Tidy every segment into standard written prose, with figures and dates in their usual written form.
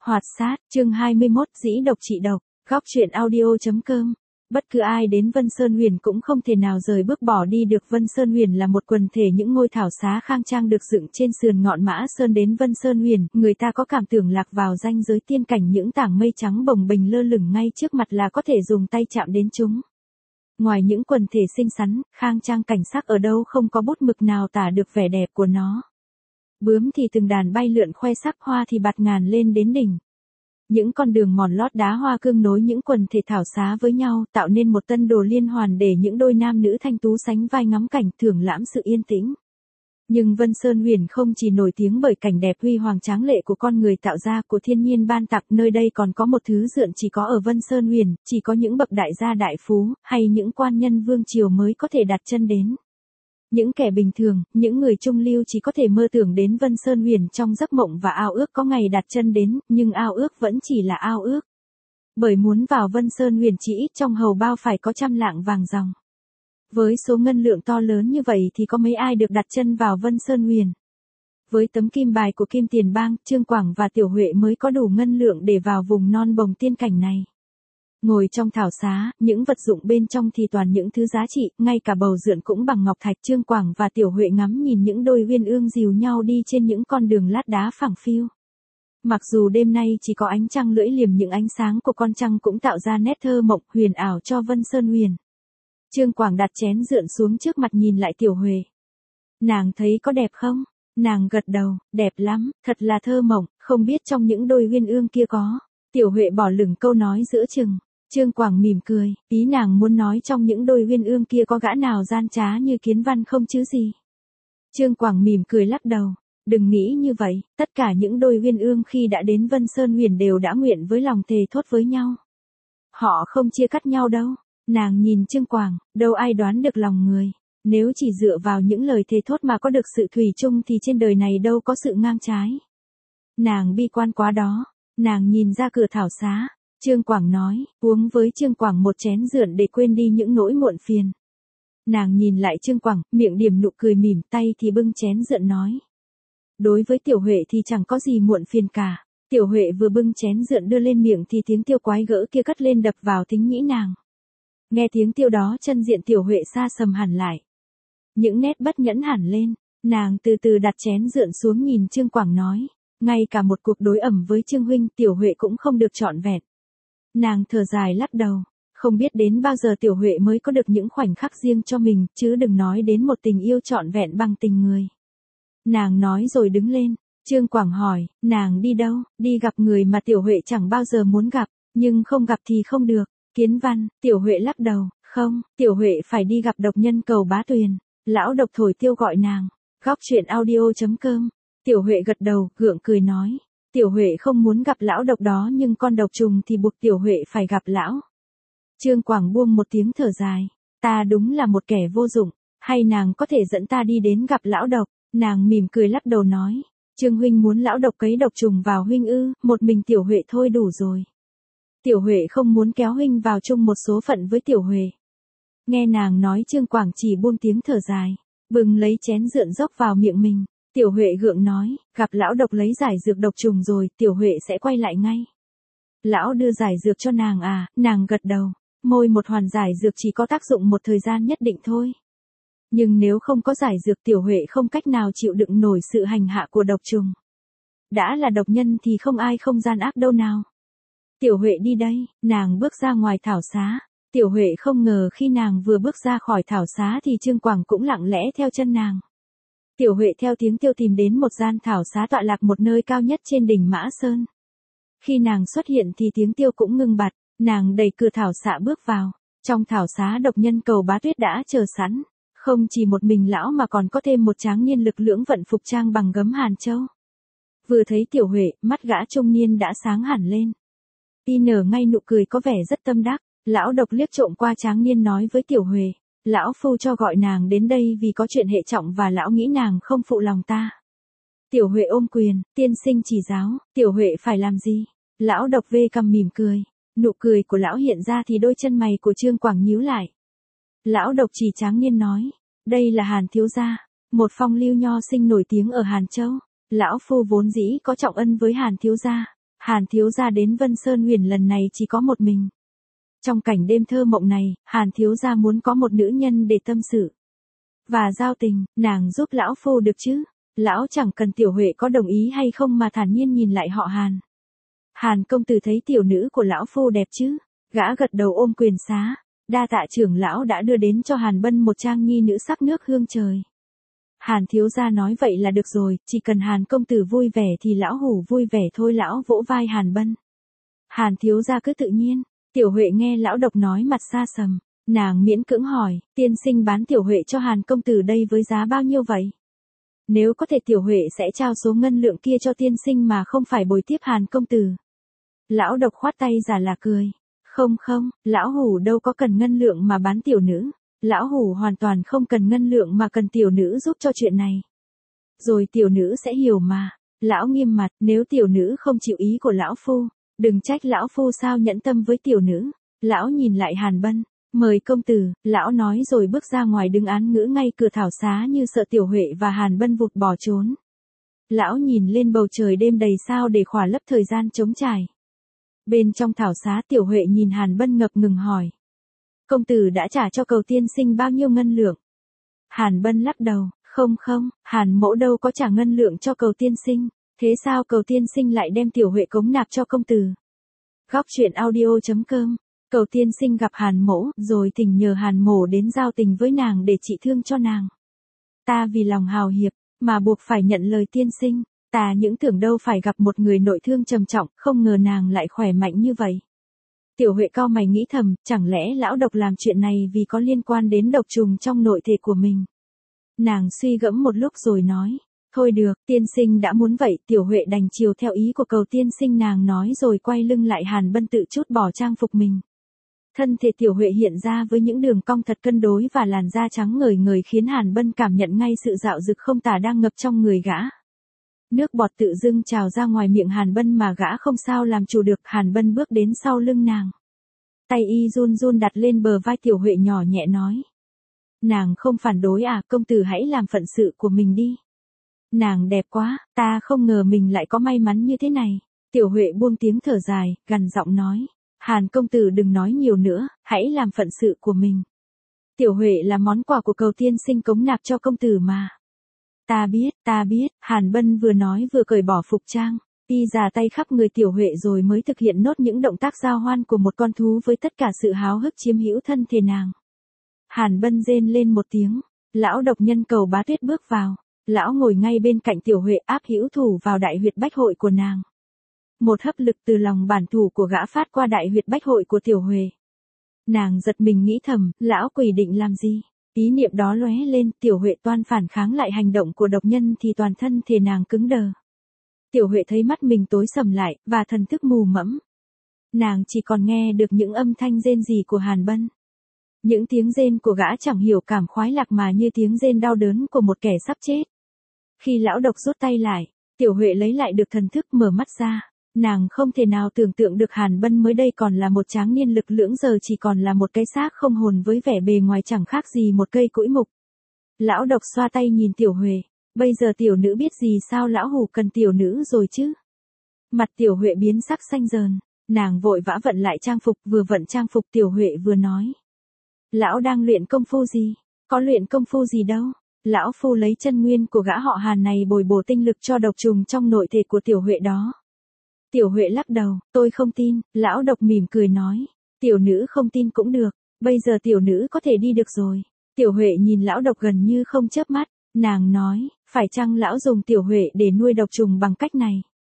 Hoạt sát, chương 21, dĩ độc trị độc, góc truyện audio.com. Bất cứ ai đến Vân Sơn Huyền cũng không thể nào rời bước bỏ đi được. Vân Sơn Huyền là một quần thể những ngôi thảo xá khang trang được dựng trên sườn ngọn Mã Sơn. Đến Vân Sơn Huyền, người ta có cảm tưởng lạc vào ranh giới tiên cảnh. Những tảng mây trắng bồng bềnh lơ lửng ngay trước mặt là có thể dùng tay chạm đến chúng. Ngoài những quần thể xinh xắn, khang trang cảnh sắc ở đâu không có bút mực nào tả được vẻ đẹp của nó. Bướm thì từng đàn bay lượn khoe sắc, hoa thì bạt ngàn lên đến đỉnh. Những con đường mòn lót đá hoa cương nối những quần thể thảo xá với nhau, tạo nên một tân đồ liên hoàn để những đôi nam nữ thanh tú sánh vai ngắm cảnh thưởng lãm sự yên tĩnh. Nhưng Vân Sơn Huyền không chỉ nổi tiếng bởi cảnh đẹp huy hoàng tráng lệ của con người tạo ra, của thiên nhiên ban tặng, nơi đây còn có một thứ dượn chỉ có ở Vân Sơn Huyền, chỉ có những bậc đại gia đại phú, hay những quan nhân vương triều mới có thể đặt chân đến. Những kẻ bình thường, những người trung lưu chỉ có thể mơ tưởng đến Vân Sơn Huyền trong giấc mộng và ao ước có ngày đặt chân đến, nhưng ao ước vẫn chỉ là ao ước. Bởi muốn vào Vân Sơn Huyền chỉ ít trong hầu bao phải có 100 lạng vàng ròng. Với số ngân lượng to lớn như vậy thì có mấy ai được đặt chân vào Vân Sơn Huyền. Với tấm kim bài của Kim Tiền Bang, Trương Quảng và Tiểu Huệ mới có đủ ngân lượng để vào vùng non bồng tiên cảnh này. Ngồi trong thảo xá, những vật dụng bên trong thì toàn những thứ giá trị, ngay cả bầu rượn cũng bằng ngọc thạch. Trương Quảng và Tiểu Huệ ngắm nhìn những đôi uyên ương dìu nhau đi trên những con đường lát đá phẳng phiu. Mặc dù đêm nay chỉ có ánh trăng lưỡi liềm, những ánh sáng của con trăng cũng tạo ra nét thơ mộng huyền ảo cho Vân Sơn Huyền. Trương Quảng đặt chén rượn xuống trước mặt nhìn lại Tiểu Huệ. Nàng thấy có đẹp không? Nàng gật đầu, đẹp lắm, thật là thơ mộng, không biết trong những đôi uyên ương kia có. Tiểu Huệ bỏ lửng câu nói giữa chừng. Trương Quảng mỉm cười, ý nàng muốn nói trong những đôi uyên ương kia có gã nào gian trá như Kiến Văn không chứ gì. Trương Quảng mỉm cười lắc đầu, đừng nghĩ như vậy, tất cả những đôi uyên ương khi đã đến Vân Sơn Huyền đều đã nguyện với lòng thề thốt với nhau. Họ không chia cắt nhau đâu. Nàng nhìn Trương Quảng, đâu ai đoán được lòng người. Nếu chỉ dựa vào những lời thề thốt mà có được sự thủy chung thì trên đời này đâu có sự ngang trái. Nàng bi quan quá đó. Nàng nhìn ra cửa thảo xá. Trương Quảng nói, uống với Trương Quảng một chén rượn để quên đi những nỗi muộn phiền. Nàng nhìn lại Trương Quảng, miệng điểm nụ cười mỉm, tay thì bưng chén rượn nói. Đối với Tiểu Huệ thì chẳng có gì muộn phiền cả. Tiểu Huệ vừa bưng chén rượn đưa lên miệng thì tiếng tiêu quái gỡ kia cất lên đập vào thính nhĩ nàng. Nghe tiếng tiêu đó chân diện Tiểu Huệ xa sầm hẳn lại. Những nét bất nhẫn hẳn lên, nàng từ từ đặt chén rượn xuống nhìn Trương Quảng nói. Ngay cả một cuộc đối ẩm với Trương huynh Tiểu Huệ cũng không được trọn vẹn. Nàng thở dài lắc đầu, không biết đến bao giờ Tiểu Huệ mới có được những khoảnh khắc riêng cho mình, chứ đừng nói đến một tình yêu trọn vẹn bằng tình người. Nàng nói rồi đứng lên. Trương Quảng hỏi, nàng đi đâu? Đi gặp người mà Tiểu Huệ chẳng bao giờ muốn gặp, nhưng không gặp thì không được. Kiến Văn. Tiểu Huệ lắc đầu, không, Tiểu Huệ phải đi gặp độc nhân Cầu Bá Tuyền. Lão độc thổi tiêu gọi nàng. Góc truyện audio.com. Tiểu Huệ gật đầu, gượng cười nói. Tiểu Huệ không muốn gặp lão độc đó, nhưng con độc trùng thì buộc Tiểu Huệ phải gặp lão. Trương Quảng buông một tiếng thở dài. Ta đúng là một kẻ vô dụng, hay nàng có thể dẫn ta đi đến gặp lão độc? Nàng mỉm cười lắc đầu nói. Trương huynh muốn lão độc cấy độc trùng vào huynh ư? Một mình Tiểu Huệ thôi đủ rồi. Tiểu Huệ không muốn kéo huynh vào chung một số phận với Tiểu Huệ. Nghe nàng nói, Trương Quảng chỉ buông tiếng thở dài, bừng lấy chén rượn dốc vào miệng mình. Tiểu Huệ gượng nói, gặp lão độc lấy giải dược độc trùng rồi, Tiểu Huệ sẽ quay lại ngay. Lão đưa giải dược cho nàng à? Nàng gật đầu, môi một hoàn giải dược chỉ có tác dụng một thời gian nhất định thôi. Nhưng nếu không có giải dược, Tiểu Huệ không cách nào chịu đựng nổi sự hành hạ của độc trùng. Đã là độc nhân thì không ai không gian ác đâu nào. Tiểu Huệ đi đây. Nàng bước ra ngoài thảo xá. Tiểu Huệ không ngờ khi nàng vừa bước ra khỏi thảo xá thì Trương Quảng cũng lặng lẽ theo chân nàng. Tiểu Huệ theo tiếng tiêu tìm đến một gian thảo xá tọa lạc một nơi cao nhất trên đỉnh Mã Sơn. Khi nàng xuất hiện thì tiếng tiêu cũng ngưng bặt, nàng đẩy cửa thảo xá bước vào. Trong thảo xá độc nhân Cầu Bá Tuyết đã chờ sẵn, không chỉ một mình lão mà còn có thêm một tráng niên lực lưỡng vận phục trang bằng gấm Hàn Châu. Vừa thấy Tiểu Huệ, mắt gã trung niên đã sáng hẳn lên. Y nở ngay nụ cười có vẻ rất tâm đắc. Lão độc liếc trộm qua tráng niên nói với Tiểu Huệ. Lão phu cho gọi nàng đến đây vì có chuyện hệ trọng và lão nghĩ nàng không phụ lòng ta. Tiểu Huệ ôm quyền, tiên sinh chỉ giáo, Tiểu Huệ phải làm gì? Lão độc vê cằm mỉm cười. Nụ cười của lão hiện ra thì đôi chân mày của Trương Quảng nhíu lại. Lão độc chỉ tráng niên nói. Đây là Hàn thiếu gia, một phong lưu nho sinh nổi tiếng ở Hàn Châu. Lão phu vốn dĩ có trọng ân với Hàn thiếu gia. Hàn thiếu gia đến Vân Sơn Huyền lần này chỉ có một mình. Trong cảnh đêm thơ mộng này, Hàn thiếu gia muốn có một nữ nhân để tâm sự và giao tình, nàng giúp lão phu được chứ? Lão chẳng cần Tiểu Huệ có đồng ý hay không mà thản nhiên nhìn lại họ Hàn. Hàn công tử thấy tiểu nữ của lão phu đẹp chứ? Gã gật đầu ôm quyền xá. Đa tạ trưởng lão đã đưa đến cho Hàn Bân một trang nhi nữ sắc nước hương trời. Hàn thiếu gia nói vậy là được rồi, chỉ cần Hàn công tử vui vẻ thì lão hủ vui vẻ thôi. Lão vỗ vai Hàn Bân. Hàn thiếu gia cứ tự nhiên. Tiểu Huệ nghe lão độc nói mặt xa sầm. Nàng miễn cưỡng hỏi, tiên sinh bán Tiểu Huệ cho Hàn công tử đây với giá bao nhiêu vậy? Nếu có thể Tiểu Huệ sẽ trao số ngân lượng kia cho tiên sinh mà không phải bồi tiếp Hàn công tử. Lão độc khoát tay giả là cười. Không không, lão hủ đâu có cần ngân lượng mà bán tiểu nữ. Lão hủ hoàn toàn không cần ngân lượng mà cần tiểu nữ giúp cho chuyện này. Rồi tiểu nữ sẽ hiểu mà. Lão nghiêm mặt, nếu tiểu nữ không chịu ý của lão phu, đừng trách lão phu sao nhẫn tâm với tiểu nữ. Lão nhìn lại Hàn Bân, mời công tử, lão nói rồi bước ra ngoài đứng án ngữ ngay cửa thảo xá như sợ Tiểu Huệ và Hàn Bân vụt bỏ trốn. Lão nhìn lên bầu trời đêm đầy sao để khỏa lấp thời gian trống trải. Bên trong thảo xá Tiểu Huệ nhìn Hàn Bân ngập ngừng hỏi. Công tử đã trả cho cầu tiên sinh bao nhiêu ngân lượng? Hàn Bân lắc đầu, không không, Hàn mỗ đâu có trả ngân lượng cho cầu tiên sinh, thế sao cầu tiên sinh lại đem Tiểu Huệ cống nạp cho công tử? Góc truyện audio.com. Cầu tiên sinh gặp Hàn mỗ, rồi thỉnh nhờ Hàn mỗ đến giao tình với nàng để trị thương cho nàng. Ta vì lòng hào hiệp, mà buộc phải nhận lời tiên sinh. Ta những tưởng đâu phải gặp một người nội thương trầm trọng, không ngờ nàng lại khỏe mạnh như vậy. Tiểu Huệ cau mày nghĩ thầm, chẳng lẽ lão độc làm chuyện này vì có liên quan đến độc trùng trong nội thể của mình. Nàng suy gẫm một lúc rồi nói, thôi được, tiên sinh đã muốn vậy. Tiểu Huệ đành chiều theo ý của cầu tiên sinh nàng nói rồi quay lưng lại Hàn Bân tự chút bỏ trang phục mình. Thân thể Tiểu Huệ hiện ra với những đường cong thật cân đối và làn da trắng ngời ngời khiến Hàn Bân cảm nhận ngay sự dạo dực không tả đang ngập trong người gã. Nước bọt tự dưng trào ra ngoài miệng Hàn Bân mà gã không sao làm chủ được. Hàn Bân bước đến sau lưng nàng. Tay y run run đặt lên bờ vai Tiểu Huệ nhỏ nhẹ nói. Nàng không phản đối à, công tử hãy làm phận sự của mình đi. Nàng đẹp quá, ta không ngờ mình lại có may mắn như thế này. Tiểu Huệ buông tiếng thở dài, gằn giọng nói. Hàn công tử đừng nói nhiều nữa, hãy làm phận sự của mình. Tiểu Huệ là món quà của cầu tiên sinh cống nạp cho công tử mà. Ta biết, Hàn Bân vừa nói vừa cởi bỏ phục trang, y già tay khắp người Tiểu Huệ rồi mới thực hiện nốt những động tác giao hoan của một con thú với tất cả sự háo hức chiếm hữu thân thể nàng. Hàn Bân rên lên một tiếng, lão độc nhân Cầu Bá Tuyết bước vào, lão ngồi ngay bên cạnh Tiểu Huệ áp hữu thủ vào đại huyệt bách hội của nàng. Một hấp lực từ lòng bản thủ của gã phát qua đại huyệt bách hội của Tiểu Huệ. Nàng giật mình nghĩ thầm, lão quỷ định làm gì? Ý niệm đó lóe lên, Tiểu Huệ toan phản kháng lại hành động của độc nhân thì toàn thân thể nàng cứng đờ. Tiểu Huệ thấy mắt mình tối sầm lại, và thần thức mù mẫm. Nàng chỉ còn nghe được những âm thanh rên rỉ của Hàn Bân. Những tiếng rên của gã chẳng hiểu cảm khoái lạc mà như tiếng rên đau đớn của một kẻ sắp chết. Khi lão độc rút tay lại, Tiểu Huệ lấy lại được thần thức mở mắt ra. Nàng không thể nào tưởng tượng được Hàn Bân mới đây còn là một tráng niên lực lưỡng giờ chỉ còn là một cái xác không hồn với vẻ bề ngoài chẳng khác gì một cây cũi mục. Lão độc xoa tay nhìn Tiểu Huệ, bây giờ tiểu nữ biết gì sao lão hủ cần tiểu nữ rồi chứ. Mặt Tiểu Huệ biến sắc xanh dờn, nàng vội vã vận lại trang phục, vừa vận trang phục Tiểu Huệ vừa nói. Lão đang luyện công phu gì? Có luyện công phu gì đâu. Lão phu lấy chân nguyên của gã họ Hàn này bồi bổ tinh lực cho độc trùng trong nội thể của Tiểu Huệ đó. Tiểu Huệ lắc đầu, tôi không tin. Lão độc mỉm cười nói, tiểu nữ không tin cũng được, bây giờ tiểu nữ có thể đi được rồi. Tiểu Huệ nhìn lão độc gần như không chớp mắt, nàng nói, phải chăng lão dùng Tiểu Huệ để nuôi độc trùng bằng cách này?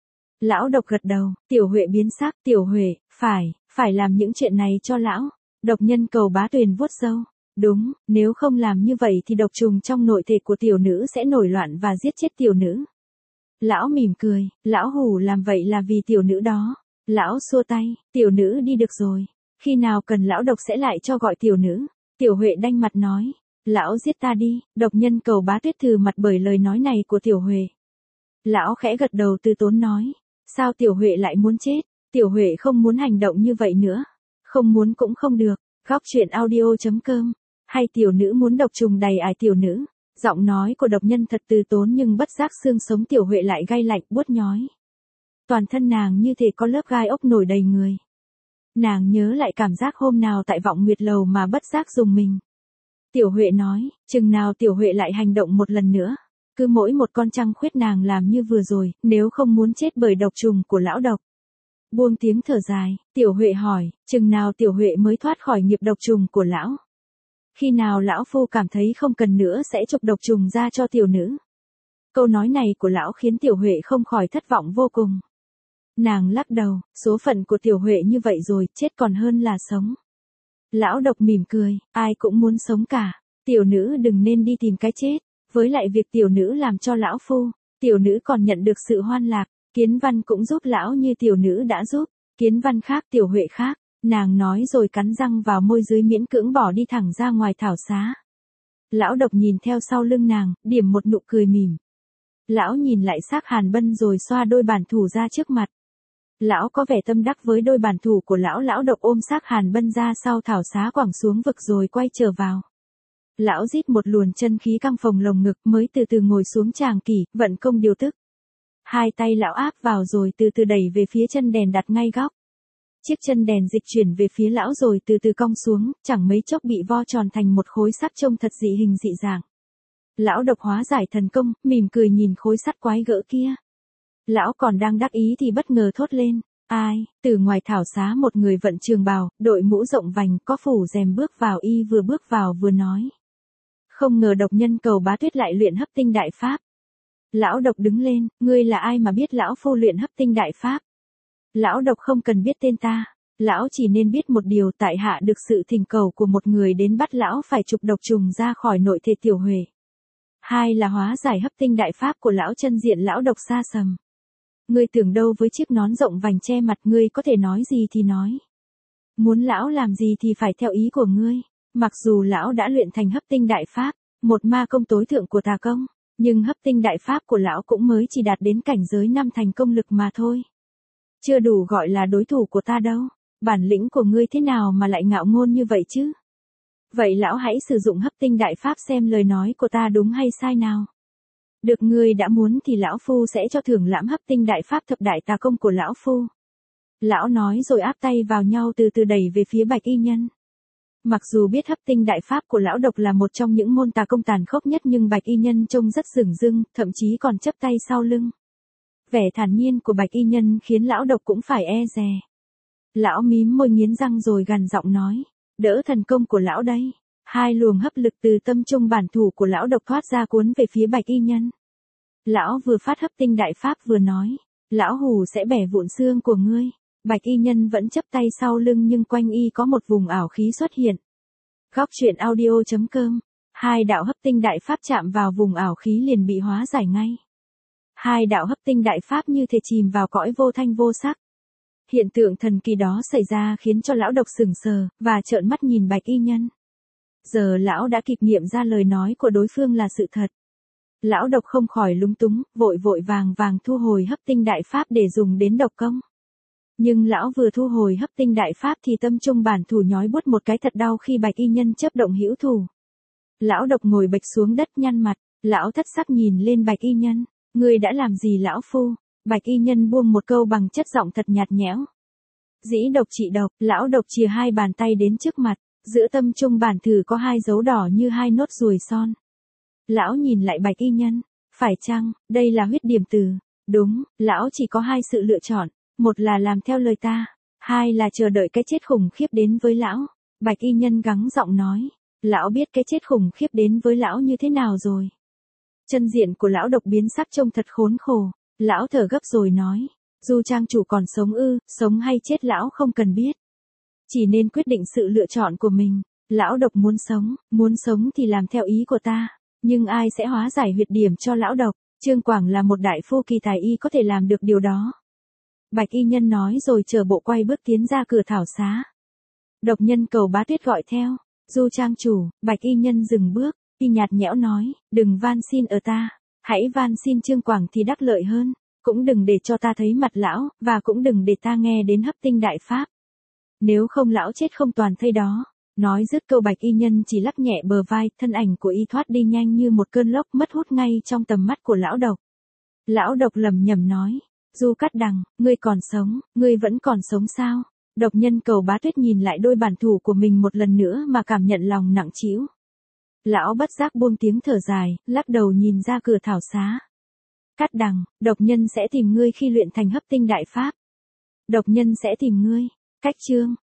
Lão độc gật đầu, Tiểu Huệ biến sắc, Tiểu Huệ, phải làm những chuyện này cho lão. Độc nhân Cầu Bá Tuyền vuốt râu, đúng, nếu không làm như vậy thì độc trùng trong nội thể của tiểu nữ sẽ nổi loạn và giết chết tiểu nữ. Lão mỉm cười, lão hủ làm vậy là vì tiểu nữ đó. Lão xua tay, tiểu nữ đi được rồi. Khi nào cần lão độc sẽ lại cho gọi tiểu nữ. Tiểu Huệ đanh mặt nói, lão giết ta đi. Độc nhân Cầu Bá Tuyết thừ mặt bởi lời nói này của Tiểu Huệ. Lão khẽ gật đầu từ tốn nói, sao Tiểu Huệ lại muốn chết? Tiểu Huệ không muốn hành động như vậy nữa. Không muốn cũng không được. Góc truyện audio.com. Hay tiểu nữ muốn độc trùng đầy ải tiểu nữ. Giọng nói của độc nhân thật từ tốn nhưng bất giác xương sống Tiểu Huệ lại gay lạnh buốt nhói. Toàn thân nàng như thể có lớp gai ốc nổi đầy người. Nàng nhớ lại cảm giác hôm nào tại Vọng Nguyệt Lầu mà bất giác rùng mình. Tiểu Huệ nói, chừng nào Tiểu Huệ lại hành động một lần nữa. Cứ mỗi một con trăng khuyết nàng làm như vừa rồi, nếu không muốn chết bởi độc trùng của lão độc. Buông tiếng thở dài, Tiểu Huệ hỏi, chừng nào Tiểu Huệ mới thoát khỏi nghiệp độc trùng của lão? Khi nào lão phu cảm thấy không cần nữa sẽ trục độc trùng ra cho tiểu nữ? Câu nói này của lão khiến Tiểu Huệ không khỏi thất vọng vô cùng. Nàng lắc đầu, số phận của Tiểu Huệ như vậy rồi, chết còn hơn là sống. Lão độc mỉm cười, ai cũng muốn sống cả. Tiểu nữ đừng nên đi tìm cái chết. Với lại việc tiểu nữ làm cho lão phu, tiểu nữ còn nhận được sự hoan lạc. Kiến Văn cũng giúp lão như tiểu nữ đã giúp. Kiến Văn khác, Tiểu Huệ khác. Nàng nói rồi cắn răng vào môi dưới, miễn cưỡng bỏ đi thẳng ra ngoài thảo xá. Lão độc nhìn theo sau lưng nàng, điểm một nụ cười mỉm. Lão nhìn lại xác Hàn Bân rồi xoa đôi bản thủ ra trước mặt. Lão có vẻ tâm đắc với đôi bản thủ của lão. Lão độc ôm xác Hàn Bân ra sau thảo xá quẳng xuống vực rồi quay trở vào. Lão rít một luồn chân khí căng phồng lồng ngực mới từ từ ngồi xuống tràng kỷ, vận công điều tức. Hai tay lão áp vào rồi từ từ đẩy về phía chân đèn đặt ngay góc. Chiếc chân đèn dịch chuyển về phía lão rồi từ từ cong xuống, chẳng mấy chốc bị vo tròn thành một khối sắt trông thật dị hình dị dạng. Lão độc hóa giải thần công, mỉm cười nhìn khối sắt quái gỡ kia. Lão còn đang đắc ý thì bất ngờ thốt lên, ai? Từ ngoài thảo xá một người vận trường bào, đội mũ rộng vành, có phủ rèm bước vào. Y vừa bước vào vừa nói. Không ngờ độc nhân Cầu Bá Tuyết lại luyện hấp tinh đại pháp. Lão độc đứng lên, ngươi là ai mà biết lão phu luyện hấp tinh đại pháp? Lão độc không cần biết tên ta. Lão chỉ nên biết một điều, tại hạ được sự thỉnh cầu của một người đến bắt lão phải trục độc trùng ra khỏi nội thể Tiểu Huệ. Hai là hóa giải hấp tinh đại pháp của lão. Chân diện lão độc xa sầm. Ngươi tưởng đâu với chiếc nón rộng vành che mặt, ngươi có thể nói gì thì nói. Muốn lão làm gì thì phải theo ý của ngươi. Mặc dù lão đã luyện thành hấp tinh đại pháp, một ma công tối thượng của tà công, nhưng hấp tinh đại pháp của lão cũng mới chỉ đạt đến cảnh giới 5 thành công lực mà thôi. Chưa đủ gọi là đối thủ của ta đâu. Bản lĩnh của ngươi thế nào mà lại ngạo ngôn như vậy chứ? Vậy lão hãy sử dụng hấp tinh đại pháp xem lời nói của ta đúng hay sai nào. Được, ngươi đã muốn thì lão phu sẽ cho thưởng lãm hấp tinh đại pháp thập đại tà công của lão phu. Lão nói rồi áp tay vào nhau từ từ đẩy về phía Bạch Y Nhân. Mặc dù biết hấp tinh đại pháp của lão độc là một trong những môn tà công tàn khốc nhất, nhưng Bạch Y Nhân trông rất dửng dưng, thậm chí còn chắp tay sau lưng. Vẻ thản nhiên của Bạch Y Nhân khiến lão độc cũng phải e dè. Lão mím môi nghiến răng rồi gằn giọng nói, đỡ thần công của lão đây. Hai luồng hấp lực từ tâm trung bản thủ của lão độc thoát ra cuốn về phía Bạch Y Nhân. Lão vừa phát hấp tinh đại pháp vừa nói, lão hù sẽ bẻ vụn xương của ngươi. Bạch Y Nhân vẫn chắp tay sau lưng nhưng quanh y có một vùng ảo khí xuất hiện. Góc truyện audio.com. Hai đạo hấp tinh đại pháp chạm vào vùng ảo khí liền bị hóa giải ngay. Hai đạo hấp tinh đại pháp như thể chìm vào cõi vô thanh vô sắc. Hiện tượng thần kỳ đó xảy ra khiến cho lão độc sững sờ và trợn mắt nhìn Bạch Y Nhân. Giờ lão đã kịp nghiệm ra lời nói của đối phương là sự thật. Lão độc không khỏi lúng túng, vội vàng thu hồi hấp tinh đại pháp để dùng đến độc công. Nhưng lão vừa thu hồi hấp tinh đại pháp thì tâm trung bản thủ nhói buốt một cái thật đau khi Bạch Y Nhân chớp động hữu thủ. Lão độc ngồi bệch xuống đất nhăn mặt, lão thất sắc nhìn lên Bạch Y Nhân, ngươi đã làm gì lão phu? Bạch Y Nhân buông một câu bằng chất giọng thật nhạt nhẽo. Dĩ độc trị độc. Lão độc chìa hai bàn tay đến trước mặt, giữa tâm trung bản thử có hai dấu đỏ như hai nốt ruồi son. Lão nhìn lại Bạch Y Nhân, phải chăng đây là huyết điểm từ? Đúng, lão chỉ có hai sự lựa chọn, một là làm theo lời ta, hai là chờ đợi cái chết khủng khiếp đến với lão. Bạch Y Nhân gắng giọng nói, lão biết cái chết khủng khiếp đến với lão như thế nào rồi. Chân diện của lão độc biến sắc trông thật khốn khổ, lão thở gấp rồi nói, Du trang chủ còn sống ư? Sống hay chết lão không cần biết, chỉ nên quyết định sự lựa chọn của mình. Lão độc muốn sống thì làm theo ý của ta, nhưng ai sẽ hóa giải huyệt điểm cho lão độc? Trương Quảng là một đại phu kỳ tài y có thể làm được điều đó. Bạch Y Nhân nói rồi chờ bộ quay bước tiến ra cửa thảo xá. Độc nhân Cầu Bá Tuyết gọi theo, Du trang chủ. Bạch Y Nhân dừng bước, y nhạt nhẽo nói, đừng van xin ở ta, hãy van xin Trương Quảng thì đắc lợi hơn, cũng đừng để cho ta thấy mặt lão, và cũng đừng để ta nghe đến hấp tinh đại pháp. Nếu không lão chết không toàn thây đó. Nói dứt câu Bạch Y Nhân chỉ lắc nhẹ bờ vai, thân ảnh của y thoát đi nhanh như một cơn lốc mất hút ngay trong tầm mắt của lão độc. Lão độc lẩm nhẩm nói, Du Cát Đằng, ngươi còn sống, ngươi vẫn còn sống sao? Độc Nhân Cầu Bá Tuyết nhìn lại đôi bản thủ của mình một lần nữa mà cảm nhận lòng nặng trĩu. Lão bất giác buông tiếng thở dài, lắc đầu nhìn ra cửa thảo xá. Cát Đằng, độc nhân sẽ tìm ngươi khi luyện thành Hấp Tinh Đại Pháp. Độc nhân sẽ tìm ngươi. Cách chương